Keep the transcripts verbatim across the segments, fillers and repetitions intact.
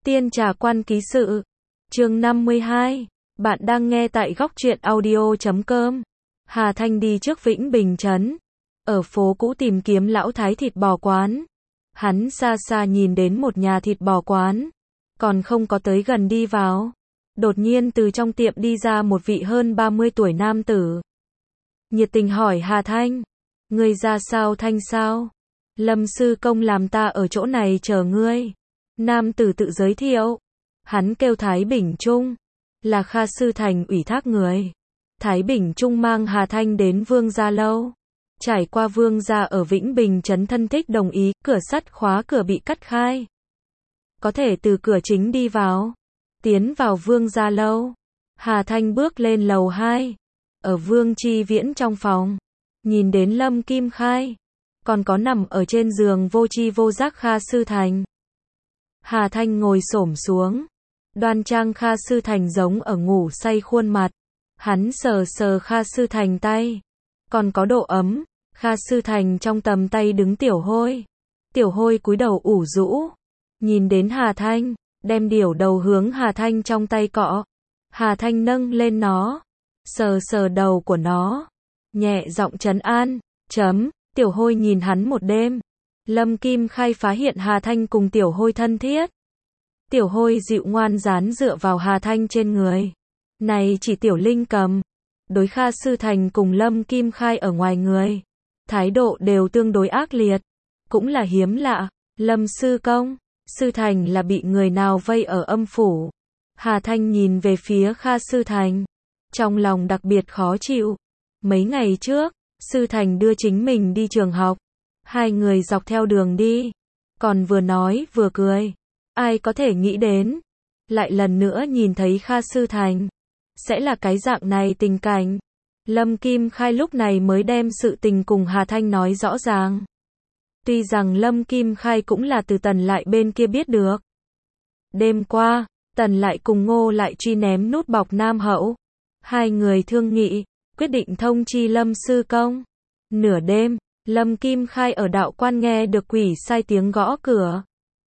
Tiên Trà Quan Ký Sự, chương năm mươi hai. Bạn đang nghe tại góc truyện audio chấm com. Hà Thanh đi trước Vĩnh Bình trấn, ở phố cũ tìm kiếm lão thái thịt bò quán. Hắn xa xa nhìn đến một nhà thịt bò quán, còn không có tới gần đi vào. Đột nhiên từ trong tiệm đi ra một vị hơn ba mươi tuổi nam tử. Nhiệt tình hỏi Hà Thanh, ngươi ra sao Thanh sao? Lâm sư công làm ta ở chỗ này chờ ngươi. Nam tử tự giới thiệu, hắn kêu Thái Bình Trung, là Kha Sư Thành ủy thác người. Thái Bình Trung mang Hà Thanh đến Vương gia lâu. Trải qua Vương gia ở Vĩnh Bình trấn thân thích đồng ý, cửa sắt khóa cửa bị cắt khai. Có thể từ cửa chính đi vào. Tiến vào Vương gia lâu. Hà Thanh bước lên lầu hai. Ở Vương Chi Viễn trong phòng, nhìn đến Lâm Kim Khai, còn có nằm ở trên giường vô tri vô giác Kha Sư Thành. Hà Thanh ngồi xổm xuống, đoan trang Kha Sư Thành giống ở ngủ say khuôn mặt. Hắn sờ sờ Kha Sư Thành tay, còn có độ ấm. Kha Sư Thành trong tầm tay đứng Tiểu Hôi. Tiểu Hôi cúi đầu ủ rũ, nhìn đến Hà Thanh, đem điểu đầu hướng Hà Thanh trong tay cọ. Hà Thanh nâng lên nó, sờ sờ đầu của nó, nhẹ giọng trấn an. Chấm, Tiểu Hôi nhìn hắn một đêm. Lâm Kim Khai phá hiện Hà Thanh cùng Tiểu Hôi thân thiết. Tiểu Hôi dịu ngoan dán dựa vào Hà Thanh trên người. Này chỉ Tiểu Linh cầm. Đối Kha Sư Thành cùng Lâm Kim Khai ở ngoài người, thái độ đều tương đối ác liệt. Cũng là hiếm lạ. Lâm sư công, Sư Thành là bị người nào vây ở âm phủ? Hà Thanh nhìn về phía Kha Sư Thành, trong lòng đặc biệt khó chịu. Mấy ngày trước, Sư Thành đưa chính mình đi trường học. Hai người dọc theo đường đi, còn vừa nói vừa cười. Ai có thể nghĩ đến, lại lần nữa nhìn thấy Kha Sư Thành, sẽ là cái dạng này tình cảnh. Lâm Kim Khai lúc này mới đem sự tình cùng Hà Thanh nói rõ ràng. Tuy rằng Lâm Kim Khai cũng là từ Tần Lại bên kia biết được. Đêm qua, Tần Lại cùng Ngô Lại truy ném nút bọc Nam Hậu. Hai người thương nghị, quyết định thông chi Lâm sư công. Nửa đêm, Lâm Kim Khai ở đạo quan nghe được quỷ sai tiếng gõ cửa.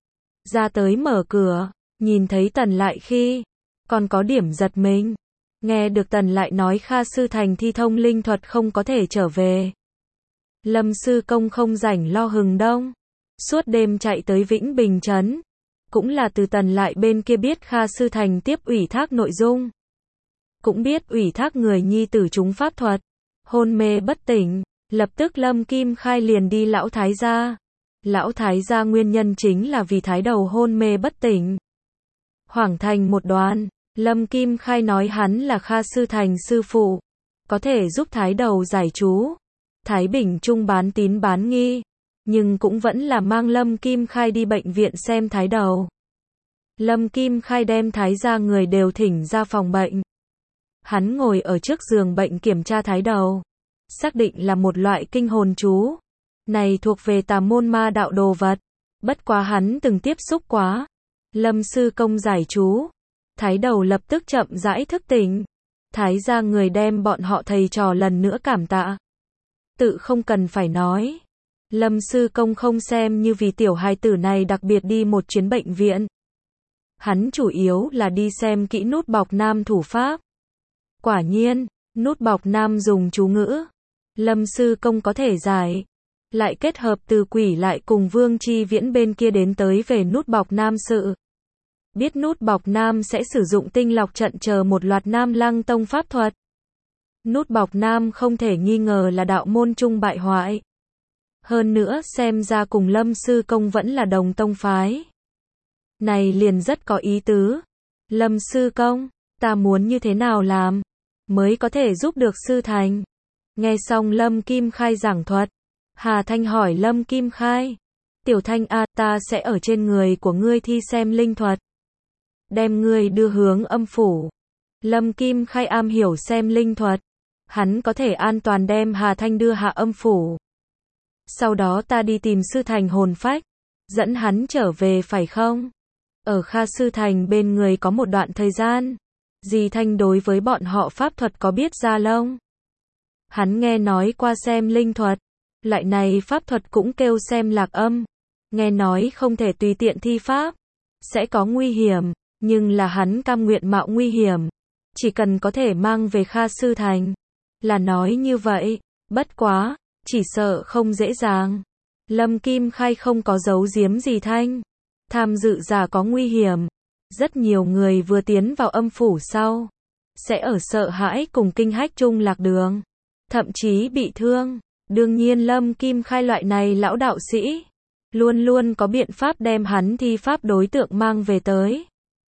Ra tới mở cửa, nhìn thấy Tần Lại khi, còn có điểm giật mình. Nghe được Tần Lại nói Kha Sư Thành thi thông linh thuật không có thể trở về. Lâm sư công không rảnh lo hừng đông, suốt đêm chạy tới Vĩnh Bình trấn. Cũng là từ Tần Lại bên kia biết Kha Sư Thành tiếp ủy thác nội dung. Cũng biết ủy thác người nhi tử chúng pháp thuật, hôn mê bất tỉnh. Lập tức Lâm Kim Khai liền đi lão thái gia. Lão thái gia nguyên nhân chính là vì thái đầu hôn mê bất tỉnh. Hoảng thành một đoàn, Lâm Kim Khai nói hắn là Kha Sư Thành sư phụ, có thể giúp thái đầu giải chú. Thái Bình Trung bán tín bán nghi, nhưng cũng vẫn là mang Lâm Kim Khai đi bệnh viện xem thái đầu. Lâm Kim Khai đem thái gia người đều thỉnh ra phòng bệnh. Hắn ngồi ở trước giường bệnh kiểm tra thái đầu, xác định là một loại kinh hồn chú. Này thuộc về tà môn ma đạo đồ vật, bất quá hắn từng tiếp xúc quá. Lâm sư công giải chú, thái đầu lập tức chậm rãi thức tỉnh. Thái gia người đem bọn họ thầy trò lần nữa cảm tạ. Tự không cần phải nói, Lâm sư công không xem như vì tiểu hài tử này đặc biệt đi một chuyến bệnh viện. Hắn chủ yếu là đi xem kỹ nút bọc Nam thủ pháp. Quả nhiên, nút bọc Nam dùng chú ngữ, Lâm sư công có thể giải. Lại kết hợp từ quỷ lại cùng Vương Chi Viễn bên kia đến tới về nút bọc Nam sự. Biết nút bọc Nam sẽ sử dụng tinh lọc trận chờ một loạt Nam Lăng tông pháp thuật. Nút bọc Nam không thể nghi ngờ là đạo môn trung bại hoại. Hơn nữa xem ra cùng Lâm sư công vẫn là đồng tông phái. Này liền rất có ý tứ. Lâm sư công, ta muốn như thế nào làm mới có thể giúp được Sư Thành? Nghe xong Lâm Kim Khai giảng thuật, Hà Thanh hỏi Lâm Kim Khai, Tiểu Thanh a, ta sẽ ở trên người của ngươi thi xem linh thuật, đem ngươi đưa hướng âm phủ. Lâm Kim Khai am hiểu xem linh thuật, hắn có thể an toàn đem Hà Thanh đưa hạ âm phủ. Sau đó ta đi tìm Sư Thành hồn phách, dẫn hắn trở về phải không? Ở Kha Sư Thành bên người có một đoạn thời gian, Dì Thanh đối với bọn họ pháp thuật có biết ra lông. Hắn nghe nói qua xem linh thuật, lại này pháp thuật cũng kêu xem lạc âm. Nghe nói không thể tùy tiện thi pháp, sẽ có nguy hiểm, nhưng là hắn cam nguyện mạo nguy hiểm, chỉ cần có thể mang về Kha Sư Thành. Là nói như vậy, bất quá, chỉ sợ không dễ dàng. Lâm Kim Khai không có giấu giếm gì thanh. Tham dự giả có nguy hiểm. Rất nhiều người vừa tiến vào âm phủ sau, sẽ ở sợ hãi cùng kinh hách chung lạc đường, thậm chí bị thương. Đương nhiên Lâm Kim Khai loại này lão đạo sĩ, luôn luôn có biện pháp đem hắn thi pháp đối tượng mang về tới.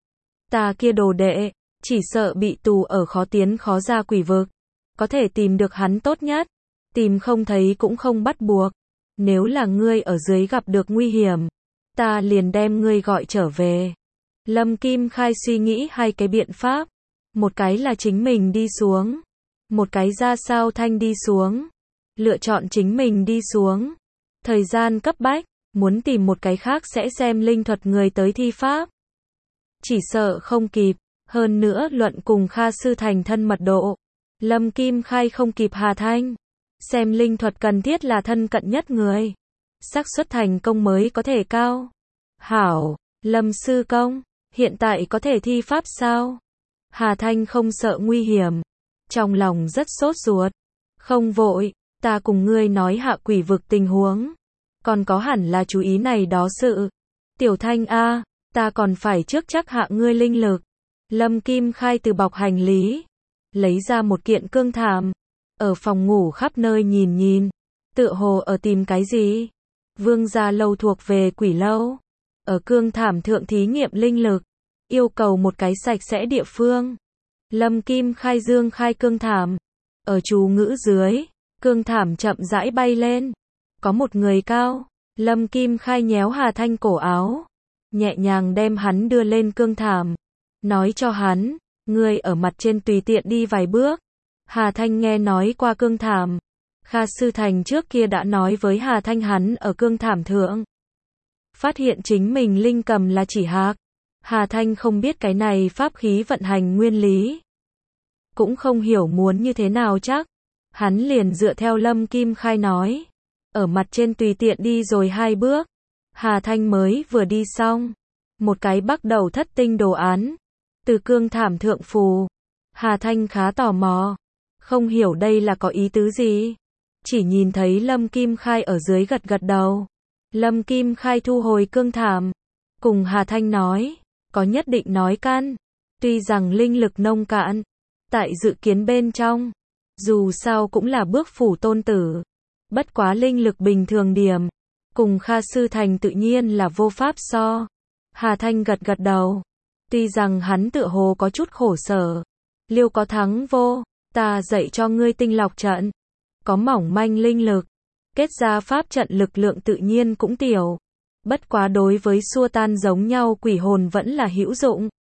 Ta kia đồ đệ, chỉ sợ bị tù ở khó tiến khó ra quỷ vực. Có thể tìm được hắn tốt nhất, tìm không thấy cũng không bắt buộc. Nếu là ngươi ở dưới gặp được nguy hiểm, ta liền đem ngươi gọi trở về. Lâm Kim Khai suy nghĩ hai cái biện pháp. Một cái là chính mình đi xuống. Một cái ra sao thanh đi xuống. Lựa chọn chính mình đi xuống. Thời gian cấp bách, muốn tìm một cái khác sẽ xem linh thuật người tới thi pháp. Chỉ sợ không kịp, hơn nữa luận cùng Kha Sư Thành thân mật độ. Lâm Kim Khai không kịp Hà Thanh. Xem linh thuật cần thiết là thân cận nhất người. Xác suất thành công mới có thể cao. Hảo, Lâm Sư Công, hiện tại có thể thi pháp sao? Hà Thanh không sợ nguy hiểm. Trong lòng rất sốt ruột. Không vội, ta cùng ngươi nói hạ quỷ vực tình huống. Còn có hẳn là chú ý này đó sự. Tiểu Thanh a, ta còn phải trước chắc hạ ngươi linh lực. Lâm Kim Khai từ bọc hành lý, lấy ra một kiện cương thảm. Ở phòng ngủ khắp nơi nhìn nhìn. Tựa hồ ở tìm cái gì? Vương gia lâu thuộc về quỷ lâu. Ở cương thảm thượng thí nghiệm linh lực. Yêu cầu một cái sạch sẽ địa phương. Lâm Kim Khai dương khai cương thảm. Ở chú ngữ dưới, cương thảm chậm rãi bay lên. Có một người cao. Lâm Kim Khai nhéo Hà Thanh cổ áo. Nhẹ nhàng đem hắn đưa lên cương thảm. Nói cho hắn, ngươi ở mặt trên tùy tiện đi vài bước. Hà Thanh nghe nói qua cương thảm. Kha Sư Thành trước kia đã nói với Hà Thanh hắn ở cương thảm thượng. Phát hiện chính mình linh cầm là chỉ hạc. Hà Thanh không biết cái này pháp khí vận hành nguyên lý. Cũng không hiểu muốn như thế nào chắc. Hắn liền dựa theo Lâm Kim Khai nói. Ở mặt trên tùy tiện đi rồi hai bước. Hà Thanh mới vừa đi xong. Một cái bắt đầu thất tinh đồ án. Từ cương thảm thượng phù. Hà Thanh khá tò mò. Không hiểu đây là có ý tứ gì. Chỉ nhìn thấy Lâm Kim Khai ở dưới gật gật đầu. Lâm Kim Khai thu hồi cương thảm. Cùng Hà Thanh nói. Có nhất định nói căn. Tuy rằng linh lực nông cạn. Tại dự kiến bên trong. Dù sao cũng là bước phủ tôn tử. Bất quá linh lực bình thường điểm. Cùng Kha Sư Thành tự nhiên là vô pháp so. Hà Thanh gật gật đầu. Tuy rằng hắn tựa hồ có chút khổ sở. Liêu có thắng vô. Ta dạy cho ngươi tinh lọc trận. Có mỏng manh linh lực. Kết ra pháp trận lực lượng tự nhiên cũng tiểu. Bất quá đối với xua tan giống nhau quỷ hồn vẫn là hữu dụng.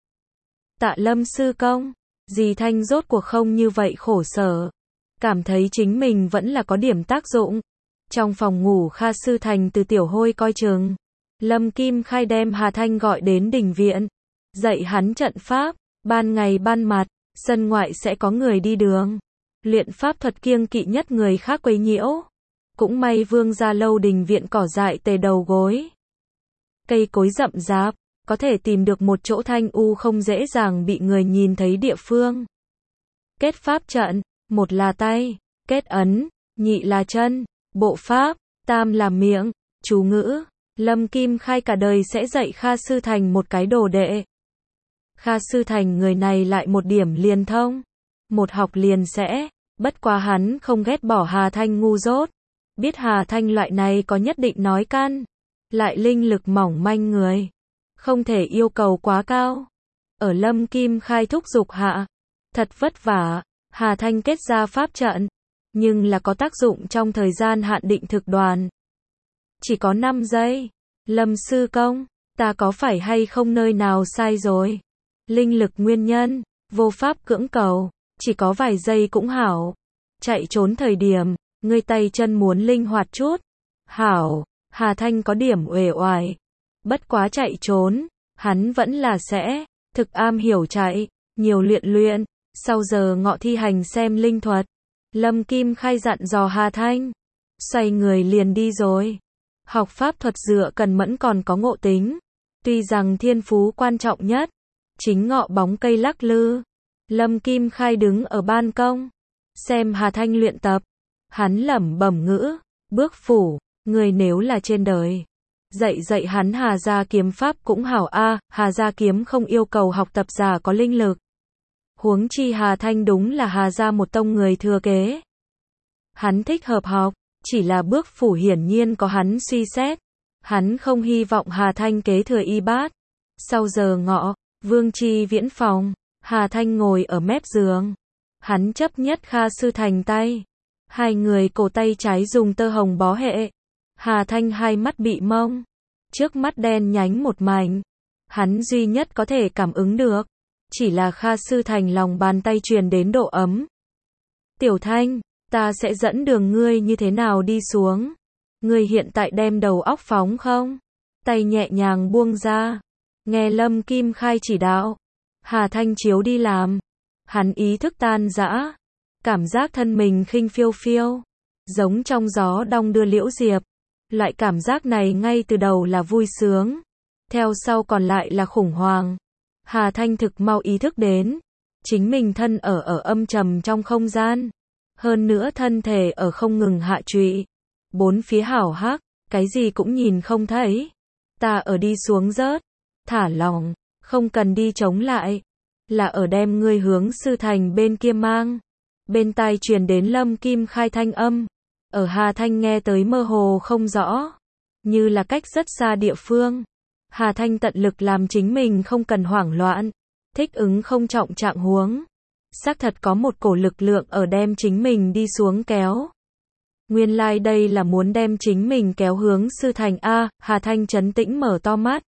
Tạ Lâm Sư Công. Dì Thanh rốt cuộc không như vậy khổ sở. Cảm thấy chính mình vẫn là có điểm tác dụng. Trong phòng ngủ Kha Sư Thành từ tiểu hôi coi chừng. Lâm Kim Khai đem Hà Thanh gọi đến đình viện. Dạy hắn trận pháp. Ban ngày ban mặt, sân ngoại sẽ có người đi đường. Luyện pháp thuật kiêng kỵ nhất người khác quấy nhiễu. Cũng may Vương gia lâu đình viện cỏ dại tề đầu gối. Cây cối rậm rạp, có thể tìm được một chỗ thanh u không dễ dàng bị người nhìn thấy địa phương. Kết pháp trận, một là tay, kết ấn, nhị là chân, bộ pháp, tam là miệng, chú ngữ. Lâm Kim Khai cả đời sẽ dạy Kha Sư Thành một cái đồ đệ. Kha Sư Thành người này lại một điểm liền thông. Một học liền sẽ, bất quá hắn không ghét bỏ Hà Thanh ngu dốt. Biết Hà Thanh loại này có nhất định nói căn. Lại linh lực mỏng manh người. Không thể yêu cầu quá cao. Ở Lâm Kim Khai thúc giục hạ. Thật vất vả, Hà Thanh kết ra pháp trận. Nhưng là có tác dụng trong thời gian hạn định thực đoàn. Chỉ có năm giây. Lâm Sư Công, ta có phải hay không nơi nào sai rồi? Linh lực nguyên nhân, vô pháp cưỡng cầu. Chỉ có vài giây cũng hảo. Chạy trốn thời điểm, ngươi tay chân muốn linh hoạt chút. Hảo, Hà Thanh có điểm uể oải. Bất quá chạy trốn, hắn vẫn là sẽ, thực am hiểu chạy, nhiều luyện luyện, sau giờ ngọ thi hành xem linh thuật. Lâm Kim Khai dặn dò Hà Thanh, xoay người liền đi rồi. Học pháp thuật dựa cần mẫn còn có ngộ tính. Tuy rằng thiên phú quan trọng nhất, chính ngọ bóng cây lắc lư. Lâm Kim Khai đứng ở ban công, xem Hà Thanh luyện tập. Hắn lẩm bẩm ngữ, bước phủ, người nếu là trên đời. Dạy dạy hắn Hà gia kiếm pháp cũng hảo a, Hà gia kiếm không yêu cầu học tập giả có linh lực. Huống chi Hà Thanh đúng là Hà gia một tông người thừa kế. Hắn thích hợp học, chỉ là bước phủ hiển nhiên có hắn suy xét. Hắn không hy vọng Hà Thanh kế thừa y bát. Sau giờ ngọ, Vương Chi Viễn phòng, Hà Thanh ngồi ở mép giường. Hắn chấp nhất Kha Sư Thành tay. Hai người cổ tay trái dùng tơ hồng bó hệ. Hà Thanh hai mắt bị mông. Trước mắt đen nhánh một mảnh. Hắn duy nhất có thể cảm ứng được. Chỉ là Kha Sư Thành lòng bàn tay truyền đến độ ấm. Tiểu Thanh, ta sẽ dẫn đường ngươi như thế nào đi xuống. Ngươi hiện tại đem đầu óc phóng không? Tay nhẹ nhàng buông ra. Nghe Lâm Kim Khai chỉ đạo. Hà Thanh chiếu đi làm. Hắn ý thức tan rã. Cảm giác thân mình khinh phiêu phiêu. Giống trong gió đong đưa liễu diệp. Loại cảm giác này ngay từ đầu là vui sướng. Theo sau còn lại là khủng hoảng. Hà Thanh thực mau ý thức đến. Chính mình thân ở ở âm trầm trong không gian. Hơn nữa thân thể ở không ngừng hạ trụy. Bốn phía hảo hắc, cái gì cũng nhìn không thấy. Ta ở đi xuống rớt. Thả lỏng, không cần đi chống lại. Là ở đem ngươi hướng Sư Thành bên kia mang. Bên tai truyền đến Lâm Kim Khai thanh âm. Ở Hà Thanh nghe tới mơ hồ không rõ. Như là cách rất xa địa phương. Hà Thanh tận lực làm chính mình không cần hoảng loạn. Thích ứng không trọng trạng huống. Xác thật có một cổ lực lượng ở đem chính mình đi xuống kéo. Nguyên lai like đây là muốn đem chính mình kéo hướng Sư Thành A. Hà Thanh trấn tĩnh mở to mắt.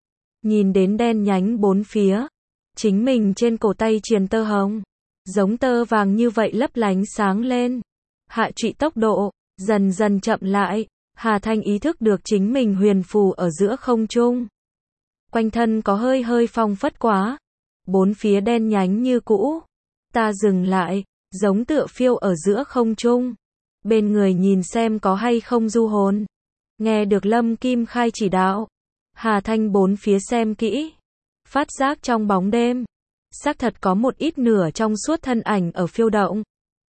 Nhìn đến đen nhánh bốn phía. Chính mình trên cổ tay truyền tơ hồng. Giống tơ vàng như vậy lấp lánh sáng lên. Hạ trụy tốc độ, dần dần chậm lại. Hà Thanh ý thức được chính mình huyền phù ở giữa không trung. Quanh thân có hơi hơi phong phất quá. Bốn phía đen nhánh như cũ. Ta dừng lại, giống tựa phiêu ở giữa không trung. Bên người nhìn xem có hay không du hồn. Nghe được Lâm Kim Khai chỉ đạo. Hà Thanh bốn phía xem kỹ. Phát giác trong bóng đêm. Xác thật có một ít nửa trong suốt thân ảnh ở phiêu động.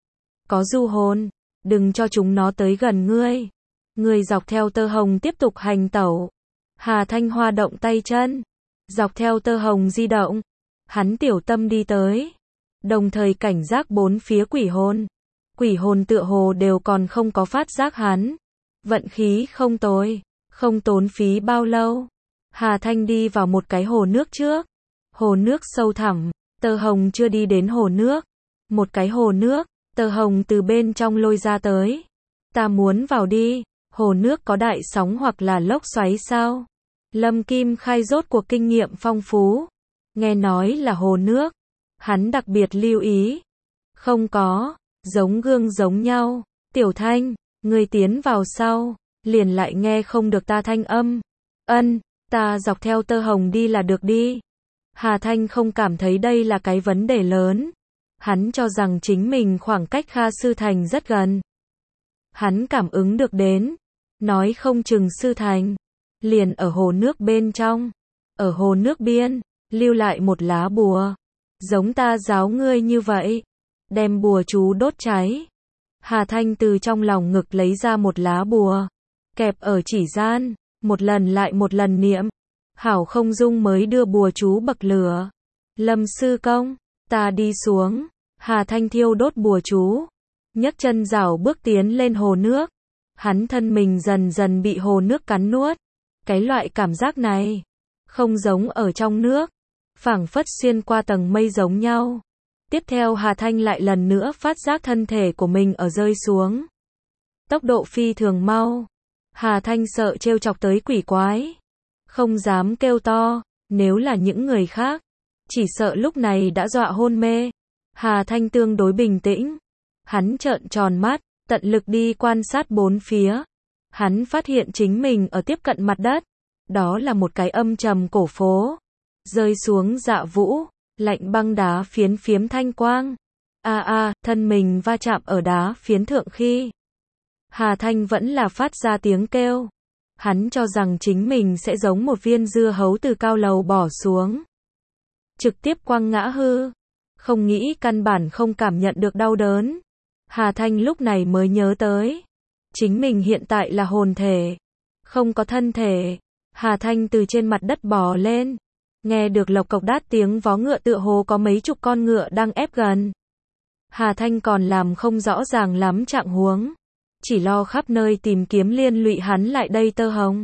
Có du hồn. Đừng cho chúng nó tới gần ngươi. Ngươi dọc theo tơ hồng tiếp tục hành tẩu. Hà Thanh hoa động tay chân. Dọc theo tơ hồng di động. Hắn tiểu tâm đi tới. Đồng thời cảnh giác bốn phía quỷ hồn. Quỷ hồn tựa hồ đều còn không có phát giác hắn. Vận khí không tồi. Không tốn phí bao lâu. Hà Thanh đi vào một cái hồ nước trước. Hồ nước sâu thẳm. Tơ hồng chưa đi đến hồ nước. Một cái hồ nước. Tơ hồng từ bên trong lôi ra tới. Ta muốn vào đi. Hồ nước có đại sóng hoặc là lốc xoáy sao? Lâm Kim Khai rốt cuộc kinh nghiệm phong phú. Nghe nói là hồ nước. Hắn đặc biệt lưu ý. Không có. Giống gương giống nhau. Tiểu Thanh, người tiến vào sau. Liền lại nghe không được ta thanh âm. Ân, ta dọc theo tơ hồng đi là được đi. Hà Thanh không cảm thấy đây là cái vấn đề lớn. Hắn cho rằng chính mình khoảng cách Kha Sư Thành rất gần. Hắn cảm ứng được đến. Nói không chừng Sư Thành. Liền ở hồ nước bên trong. Ở hồ nước biên. Lưu lại một lá bùa. Giống ta giáo ngươi như vậy. Đem bùa chú đốt cháy. Hà Thanh từ trong lòng ngực lấy ra một lá bùa. Kẹp ở chỉ gian. Một lần lại một lần niệm. Hảo không dung mới đưa bùa chú bậc lửa. Lâm sư công. Ta đi xuống. Hà Thanh thiêu đốt bùa chú. Nhấc chân rảo bước tiến lên hồ nước. Hắn thân mình dần dần bị hồ nước cắn nuốt. Cái loại cảm giác này. Không giống ở trong nước. Phảng phất xuyên qua tầng mây giống nhau. Tiếp theo Hà Thanh lại lần nữa phát giác thân thể của mình ở rơi xuống. Tốc độ phi thường mau. Hà Thanh sợ trêu chọc tới quỷ quái. Không dám kêu to. Nếu là những người khác. Chỉ sợ lúc này đã dọa hôn mê. Hà Thanh tương đối bình tĩnh. Hắn trợn tròn mắt. Tận lực đi quan sát bốn phía. Hắn phát hiện chính mình ở tiếp cận mặt đất. Đó là một cái âm trầm cổ phố. Rơi xuống dạ vũ. Lạnh băng đá phiến phiếm thanh quang. A a, thân mình va chạm ở đá phiến thượng khi. Hà Thanh vẫn là phát ra tiếng kêu. Hắn cho rằng chính mình sẽ giống một viên dưa hấu từ cao lầu bỏ xuống, trực tiếp quăng ngã hư. Không nghĩ căn bản không cảm nhận được đau đớn. Hà Thanh lúc này mới nhớ tới, chính mình hiện tại là hồn thể, không có thân thể. Hà Thanh từ trên mặt đất bò lên, nghe được lộc cộc đát tiếng vó ngựa, tựa hồ có mấy chục con ngựa đang ép gần. Hà Thanh còn làm không rõ ràng lắm trạng huống, chỉ lo khắp nơi tìm kiếm liên lụy hắn lại đây Tơ Hồng.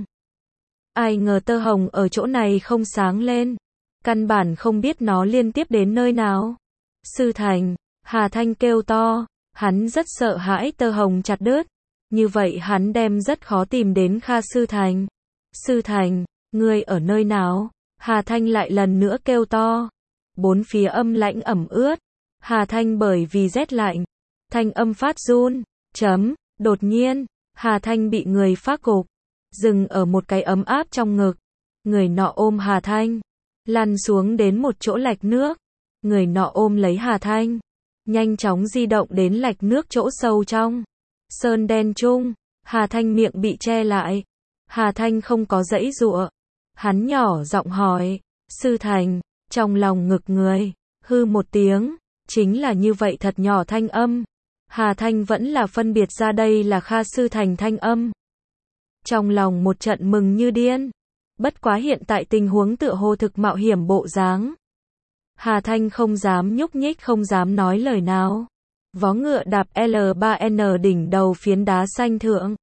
Ai ngờ Tơ Hồng ở chỗ này không sáng lên, căn bản không biết nó liên tiếp đến nơi nào. Sư Thành, Hà Thanh kêu to, hắn rất sợ hãi Tơ Hồng chặt đứt, như vậy hắn đem rất khó tìm đến Kha Sư Thành. Sư Thành, ngươi ở nơi nào? Hà Thanh lại lần nữa kêu to. Bốn phía âm lãnh ẩm ướt. Hà Thanh bởi vì rét lạnh, thanh âm phát run. Chấm, đột nhiên, Hà Thanh bị người phát gục, dừng ở một cái ấm áp trong ngực. Người nọ ôm Hà Thanh, lăn xuống đến một chỗ lạch nước. Người nọ ôm lấy Hà Thanh, nhanh chóng di động đến lạch nước chỗ sâu trong sơn đen chung. Hà Thanh miệng bị che lại. Hà Thanh không có giãy giụa. Hắn nhỏ giọng hỏi, Sư Thành, trong lòng ngực người, hư một tiếng, chính là như vậy thật nhỏ thanh âm. Hà Thanh vẫn là phân biệt ra đây là Kha Sư Thành thanh âm. Trong lòng một trận mừng như điên. Bất quá hiện tại tình huống tựa hồ thực mạo hiểm bộ dáng. Hà Thanh không dám nhúc nhích, không dám nói lời nào. Vó ngựa đạp L ba N đỉnh đầu phiến đá xanh thượng.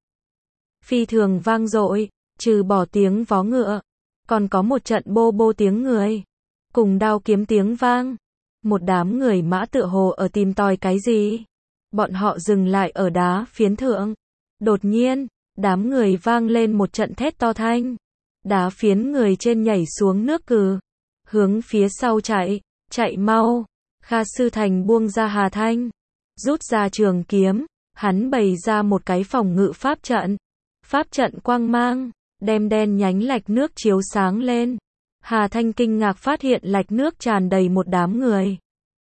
Phi thường vang dội, trừ bỏ tiếng vó ngựa, còn có một trận bô bô tiếng người, cùng đao kiếm tiếng vang. Một đám người mã tựa hồ ở tìm tòi cái gì. Bọn họ dừng lại ở đá phiến thượng. Đột nhiên, đám người vang lên một trận thét to thanh. Đá phiến người trên nhảy xuống nước cừ, hướng phía sau chạy, chạy mau. Kha Sư Thành buông ra Hà Thanh, rút ra trường kiếm, hắn bày ra một cái phòng ngự pháp trận. Pháp trận quang mang, đem đen nhánh lạch nước chiếu sáng lên. Hà Thanh kinh ngạc phát hiện lạch nước tràn đầy một đám người.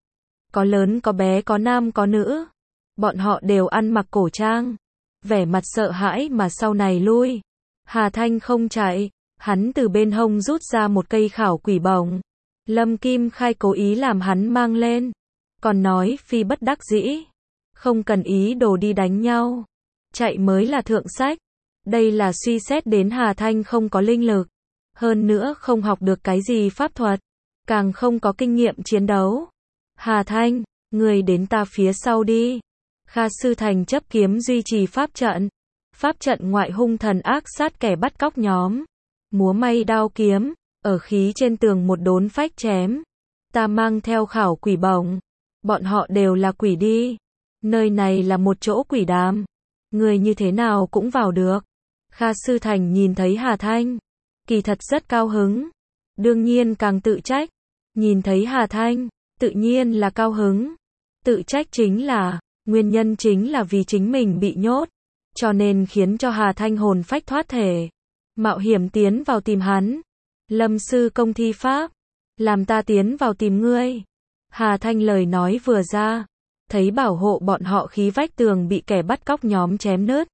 Có lớn có bé, có nam có nữ. Bọn họ đều ăn mặc cổ trang, vẻ mặt sợ hãi mà sau này lui. Hà Thanh không chạy, hắn từ bên hông rút ra một cây khảo quỷ bổng. Lâm Kim Khai cố ý làm hắn mang lên, còn nói phi bất đắc dĩ, không cần ý đồ đi đánh nhau, chạy mới là thượng sách. Đây là suy xét đến Hà Thanh không có linh lực, hơn nữa không học được cái gì pháp thuật, càng không có kinh nghiệm chiến đấu. Hà Thanh, người đến ta phía sau đi. Kha Sư Thành chấp kiếm duy trì pháp trận. Pháp trận ngoại hung thần ác sát kẻ bắt cóc nhóm, múa may đao kiếm, ở khí trên tường một đốn phách chém. Ta mang theo khảo quỷ bổng, bọn họ đều là quỷ đi. Nơi này là một chỗ quỷ đàm, người như thế nào cũng vào được. Kha Sư Thành nhìn thấy Hà Thanh, kỳ thật rất cao hứng, đương nhiên càng tự trách. Nhìn thấy Hà Thanh, tự nhiên là cao hứng. Tự trách chính là, nguyên nhân chính là vì chính mình bị nhốt, cho nên khiến cho Hà Thanh hồn phách thoát thể, mạo hiểm tiến vào tìm hắn. Lâm sư công thi pháp, làm ta tiến vào tìm ngươi. Hà Thanh lời nói vừa ra, thấy bảo hộ bọn họ khí vách tường bị kẻ bắt cóc nhóm chém nứt.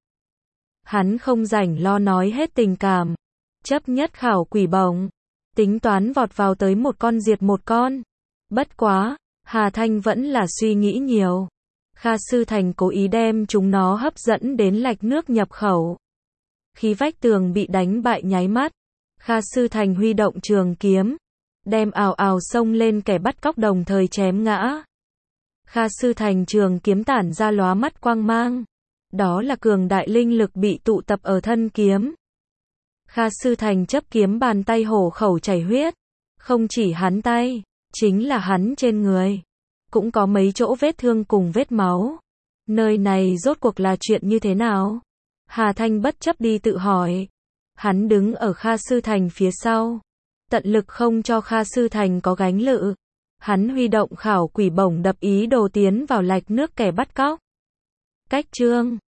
Hắn không rảnh lo nói hết tình cảm, chấp nhất khảo quỷ bổng, tính toán vọt vào tới một con diệt một con. Bất quá, Hà Thanh vẫn là suy nghĩ nhiều. Kha Sư Thành cố ý đem chúng nó hấp dẫn đến lạch nước nhập khẩu. Khi vách tường bị đánh bại nháy mắt, Kha Sư Thành huy động trường kiếm, đem ào ào xông lên kẻ bắt cóc đồng thời chém ngã. Kha Sư Thành trường kiếm tản ra lóa mắt quang mang. Đó là cường đại linh lực bị tụ tập ở thân kiếm. Kha Sư Thành chấp kiếm bàn tay hổ khẩu chảy huyết. Không chỉ hắn tay, chính là hắn trên người cũng có mấy chỗ vết thương cùng vết máu. Nơi này rốt cuộc là chuyện như thế nào? Hà Thanh bất chấp đi tự hỏi. Hắn đứng ở Kha Sư Thành phía sau, tận lực không cho Kha Sư Thành có gánh lự. Hắn huy động khảo quỷ bổng đập ý đồ tiến vào lạch nước kẻ bắt cóc. Cách chương